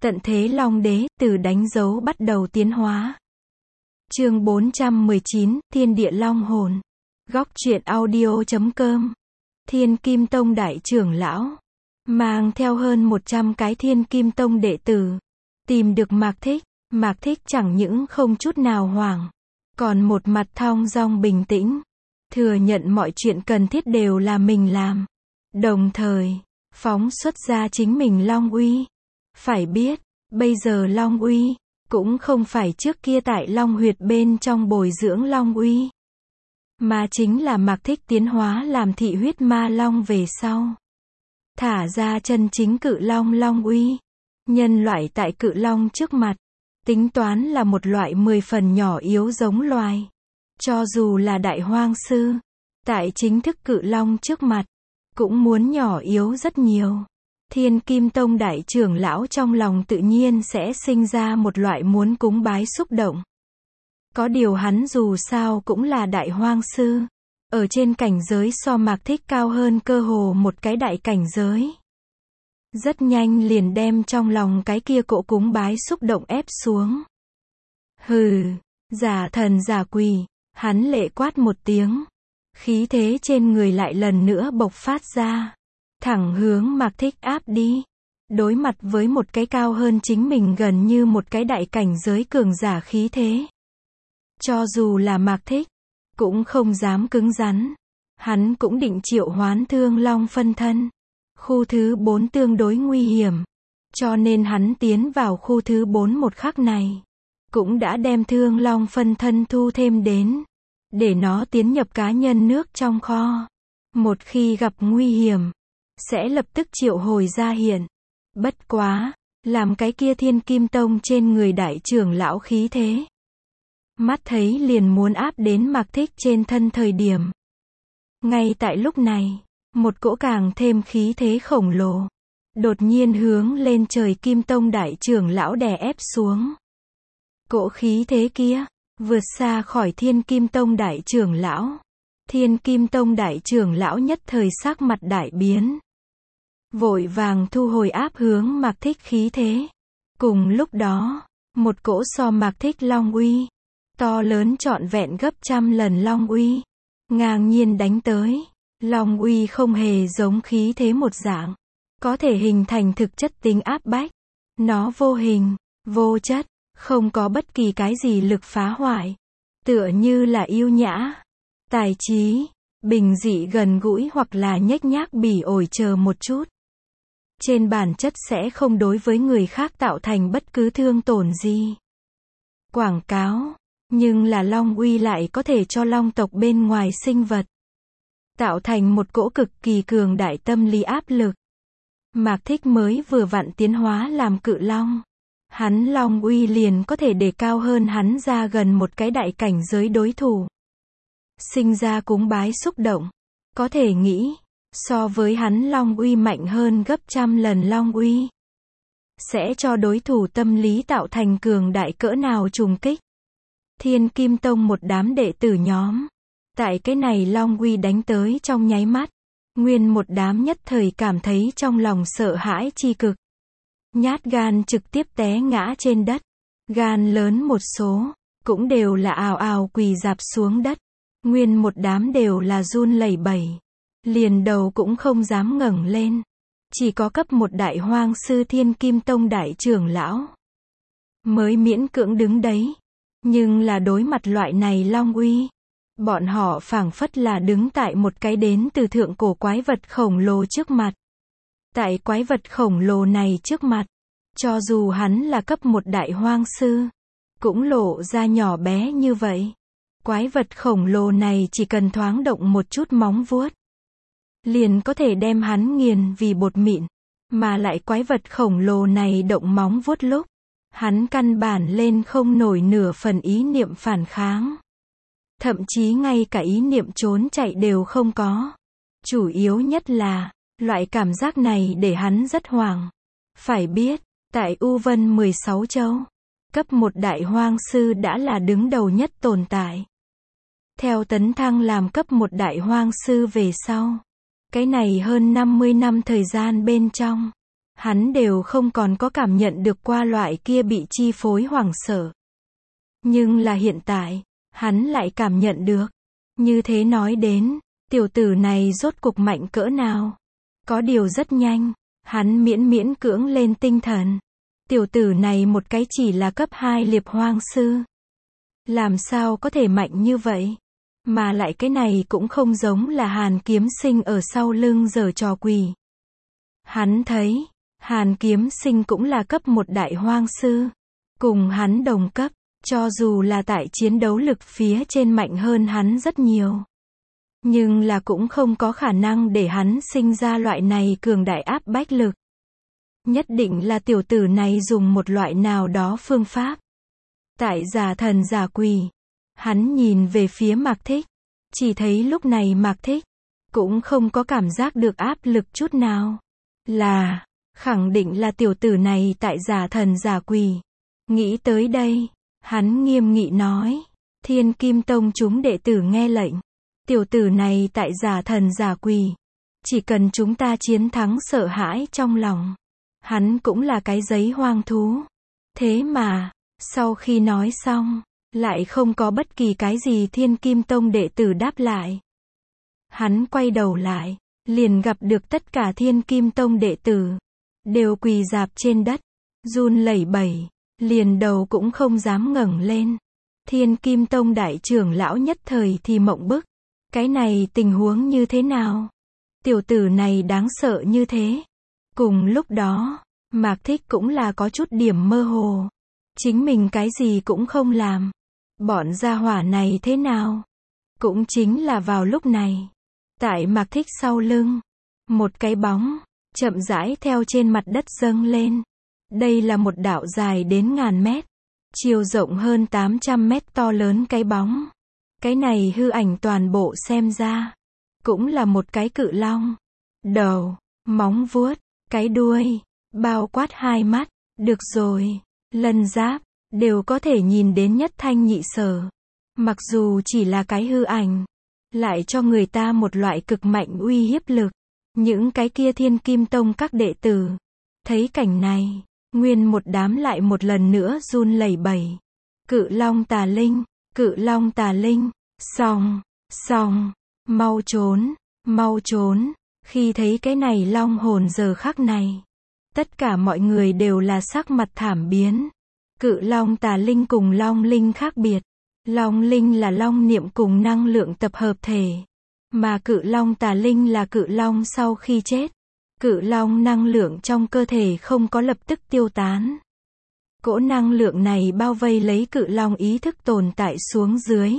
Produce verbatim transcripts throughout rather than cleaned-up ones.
Tận thế Long Đế, từ đánh dấu bắt đầu tiến hóa. Chương bốn trăm mười chín, Thiên địa Long hồn. Góc truyện audio chấm com. Thiên Kim Tông đại trưởng lão mang theo hơn một trăm cái Thiên Kim Tông đệ tử, tìm được Mạc Thích. Mạc Thích chẳng những không chút nào hoảng, còn một mặt thong dong bình tĩnh, thừa nhận mọi chuyện cần thiết đều là mình làm, đồng thời phóng xuất ra chính mình Long uy. Phải biết, bây giờ Long uy cũng không phải trước kia tại Long huyệt bên trong bồi dưỡng Long uy, mà chính là Mạc Thích tiến hóa làm thị huyết ma long về sau, thả ra chân chính cự long Long uy. Nhân loại tại cự long trước mặt, tính toán là một loại mười phần nhỏ yếu giống loài. Cho dù là đại hoang sư, tại chính thức cự long trước mặt, cũng muốn nhỏ yếu rất nhiều. Thiên Kim Tông đại trưởng lão trong lòng tự nhiên sẽ sinh ra một loại muốn cúng bái xúc động. Có điều hắn dù sao cũng là đại hoang sư, ở trên cảnh giới so Mạc Thích cao hơn cơ hồ một cái đại cảnh giới. Rất nhanh liền đem trong lòng cái kia cỗ cúng bái xúc động ép xuống. Hừ, giả thần giả quỷ, hắn lệ quát một tiếng. Khí thế trên người lại lần nữa bộc phát ra, thẳng hướng Mạc Thích áp đi. Đối mặt với một cái cao hơn chính mình gần như một cái đại cảnh giới cường giả khí thế, cho dù là Mạc Thích, cũng không dám cứng rắn. Hắn cũng định triệu hoán Thương Long phân thân. Khu thứ bốn tương đối nguy hiểm, cho nên hắn tiến vào khu thứ bốn một khắc này, cũng đã đem Thương Long phân thân thu thêm đến, để nó tiến nhập cá nhân nước trong kho. Một khi gặp nguy hiểm, sẽ lập tức triệu hồi ra hiện. Bất quá, làm cái kia Thiên Kim Tông trên người đại trưởng lão khí thế, mắt thấy liền muốn áp đến Mạc Thích trên thân thời điểm. Ngay tại lúc này, một cỗ càng thêm khí thế khổng lồ, đột nhiên hướng lên trời Kim Tông đại trưởng lão đè ép xuống. Cỗ khí thế kia, vượt xa khỏi Thiên Kim Tông đại trưởng lão. Thiên Kim Tông đại trưởng lão nhất thời sắc mặt đại biến, vội vàng thu hồi áp hướng Mạc Thích khí thế. Cùng lúc đó, một cỗ so Mạc Thích Long uy, to lớn trọn vẹn gấp trăm lần Long uy, ngang nhiên đánh tới. Long uy không hề giống khí thế một dạng, có thể hình thành thực chất tính áp bách. Nó vô hình, vô chất, không có bất kỳ cái gì lực phá hoại. Tựa như là yêu nhã, tài trí, bình dị gần gũi hoặc là nhếch nhác bỉ ổi chờ một chút. Trên bản chất sẽ không đối với người khác tạo thành bất cứ thương tổn gì. Quảng cáo, nhưng là Long uy lại có thể cho Long tộc bên ngoài sinh vật tạo thành một cỗ cực kỳ cường đại tâm lý áp lực. Mạc Thích mới vừa vặn tiến hóa làm cự long, hắn Long uy liền có thể đề cao hơn hắn ra gần một cái đại cảnh giới đối thủ. Sinh ra cúng bái xúc động, có thể nghĩ, so với hắn Long uy mạnh hơn gấp trăm lần Long uy, sẽ cho đối thủ tâm lý tạo thành cường đại cỡ nào trùng kích. Thiên Kim Tông một đám đệ tử nhóm, tại cái này Long uy đánh tới trong nháy mắt, nguyên một đám nhất thời cảm thấy trong lòng sợ hãi chi cực. Nhát gan trực tiếp té ngã trên đất, gan lớn một số, cũng đều là ào ào quỳ rạp xuống đất. Nguyên một đám đều là run lẩy bẩy, liền đầu cũng không dám ngẩng lên. Chỉ có cấp một đại hoang sư Thiên Kim Tông đại trưởng lão mới miễn cưỡng đứng đấy. Nhưng là đối mặt loại này Long uy, bọn họ phảng phất là đứng tại một cái đến từ thượng cổ quái vật khổng lồ trước mặt. Tại quái vật khổng lồ này trước mặt, cho dù hắn là cấp một đại hoang sư, cũng lộ ra nhỏ bé như vậy. Quái vật khổng lồ này chỉ cần thoáng động một chút móng vuốt, liền có thể đem hắn nghiền vì bột mịn. Mà lại quái vật khổng lồ này động móng vuốt lúc, hắn căn bản lên không nổi nửa phần ý niệm phản kháng. Thậm chí ngay cả ý niệm trốn chạy đều không có. Chủ yếu nhất là, loại cảm giác này để hắn rất hoảng. Phải biết, tại U Vân mười sáu châu, cấp một đại hoang sư đã là đứng đầu nhất tồn tại. Theo tấn thăng làm cấp một đại hoang sư về sau, cái này hơn năm mươi năm thời gian bên trong, hắn đều không còn có cảm nhận được qua loại kia bị chi phối hoảng sợ. Nhưng là hiện tại, hắn lại cảm nhận được. Như thế nói đến, tiểu tử này rốt cục mạnh cỡ nào? Có điều rất nhanh, hắn miễn miễn cưỡng lên tinh thần. Tiểu tử này một cái chỉ là cấp hai liệp hoang sư. Làm sao có thể mạnh như vậy? Mà lại cái này cũng không giống là Hàn Kiếm Sinh ở sau lưng giở trò quỷ. Hắn thấy, Hàn Kiếm Sinh cũng là cấp một đại hoang sư. Cùng hắn đồng cấp, cho dù là tại chiến đấu lực phía trên mạnh hơn hắn rất nhiều. Nhưng là cũng không có khả năng để hắn sinh ra loại này cường đại áp bách lực. Nhất định là tiểu tử này dùng một loại nào đó phương pháp. Tại giả thần giả quỷ, hắn nhìn về phía Mạc Thích, chỉ thấy lúc này Mạc Thích cũng không có cảm giác được áp lực chút nào. Là, khẳng định là tiểu tử này tại giả thần giả quỷ. Nghĩ tới đây, hắn nghiêm nghị nói, Thiên Kim Tông chúng đệ tử nghe lệnh. Tiểu tử này tại giả thần giả quỷ. Chỉ cần chúng ta chiến thắng sợ hãi trong lòng. Hắn cũng là cái giấy hoang thú. Thế mà, sau khi nói xong, lại không có bất kỳ cái gì Thiên Kim Tông đệ tử đáp lại. Hắn quay đầu lại, liền gặp được tất cả Thiên Kim Tông đệ tử, đều quỳ rạp trên đất, run lẩy bẩy, liền đầu cũng không dám ngẩng lên. Thiên Kim Tông đại trưởng lão nhất thời thì mộng bức. Cái này tình huống như thế nào? Tiểu tử này đáng sợ như thế. Cùng lúc đó, Mạc Thích cũng là có chút điểm mơ hồ. Chính mình cái gì cũng không làm. Bọn gia hỏa này thế nào? Cũng chính là vào lúc này. Tại Mạc Thích sau lưng, một cái bóng, chậm rãi theo trên mặt đất dâng lên. Đây là một đạo dài đến ngàn mét, chiều rộng hơn tám trăm mét to lớn cái bóng. Cái này hư ảnh toàn bộ xem ra, cũng là một cái cự long. Đầu, móng vuốt, cái đuôi, bao quát hai mắt, được rồi, lân giáp, đều có thể nhìn đến nhất thanh nhị sở. Mặc dù chỉ là cái hư ảnh, lại cho người ta một loại cực mạnh uy hiếp lực. Những cái kia Thiên Kim Tông các đệ tử, thấy cảnh này, nguyên một đám lại một lần nữa run lẩy bẩy. Cự long tà linh, cự long tà linh, xong, xong, mau trốn, mau trốn. Khi thấy cái này long hồn giờ khắc này, tất cả mọi người đều là sắc mặt thảm biến. Cự long tà linh cùng long linh khác biệt. Long linh là long niệm cùng năng lượng tập hợp thể. Mà cự long tà linh là cự long sau khi chết. Cự long năng lượng trong cơ thể không có lập tức tiêu tán. Cỗ năng lượng này bao vây lấy cự long ý thức tồn tại xuống dưới.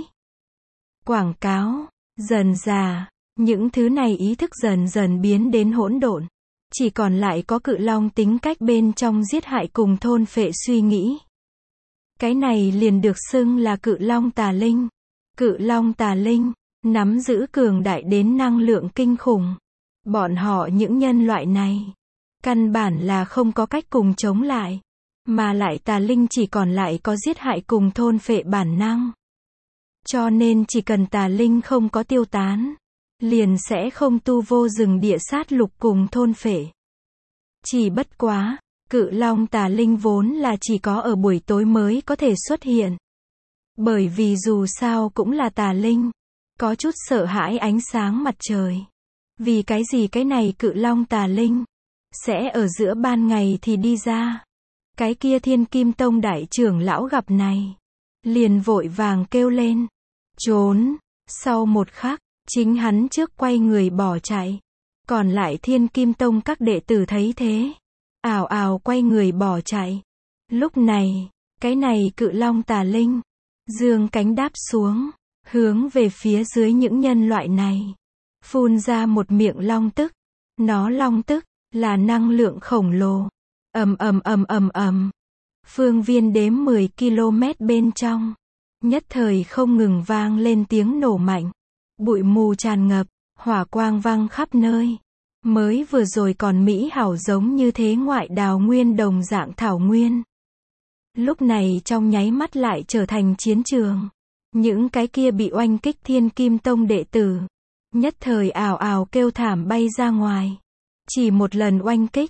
Quảng cáo, dần dà, những thứ này ý thức dần dần biến đến hỗn độn. Chỉ còn lại có cự long tính cách bên trong giết hại cùng thôn phệ suy nghĩ. Cái này liền được xưng là cự long tà linh. Cự long tà linh, nắm giữ cường đại đến năng lượng kinh khủng. Bọn họ những nhân loại này, căn bản là không có cách cùng chống lại. Mà lại tà linh chỉ còn lại có giết hại cùng thôn phệ bản năng. Cho nên chỉ cần tà linh không có tiêu tán, liền sẽ không tu vô rừng địa sát lục cùng thôn phệ. Chỉ bất quá, cự long tà linh vốn là chỉ có ở buổi tối mới có thể xuất hiện. Bởi vì dù sao cũng là tà linh, có chút sợ hãi ánh sáng mặt trời. Vì cái gì cái này cự long tà linh sẽ ở giữa ban ngày thì đi ra. Cái kia Thiên Kim Tông đại trưởng lão gặp này, liền vội vàng kêu lên, trốn. Sau một khắc, chính hắn trước quay người bỏ chạy. Còn lại Thiên Kim Tông các đệ tử thấy thế, ào ào quay người bỏ chạy. Lúc này, cái này cự long tà linh giương cánh đáp xuống, hướng về phía dưới những nhân loại này, phun ra một miệng long tức. Nó long tức là năng lượng khổng lồ. Ầm ầm ầm ầm ầm. Phương viên đếm mười ki lô mét bên trong, nhất thời không ngừng vang lên tiếng nổ mạnh. Bụi mù tràn ngập, hỏa quang vang khắp nơi. Mới vừa rồi còn mỹ hảo giống như thế ngoại đào nguyên đồng dạng thảo nguyên. Lúc này trong nháy mắt lại trở thành chiến trường. Những cái kia bị oanh kích Thiên Kim Tông đệ tử, nhất thời ào ào kêu thảm bay ra ngoài. Chỉ một lần oanh kích,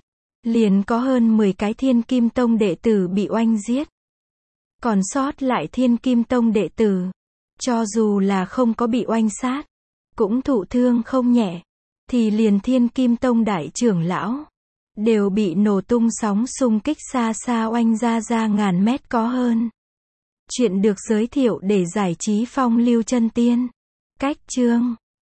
liền có hơn mười cái Thiên Kim Tông đệ tử bị oanh giết. Còn sót lại Thiên Kim Tông đệ tử, cho dù là không có bị oanh sát, cũng thụ thương không nhẹ, thì liền Thiên Kim Tông đại trưởng lão, đều bị nổ tung sóng xung kích xa xa oanh ra ra ngàn mét có hơn. Chuyện được giới thiệu để giải trí phong lưu chân tiên. Cách chương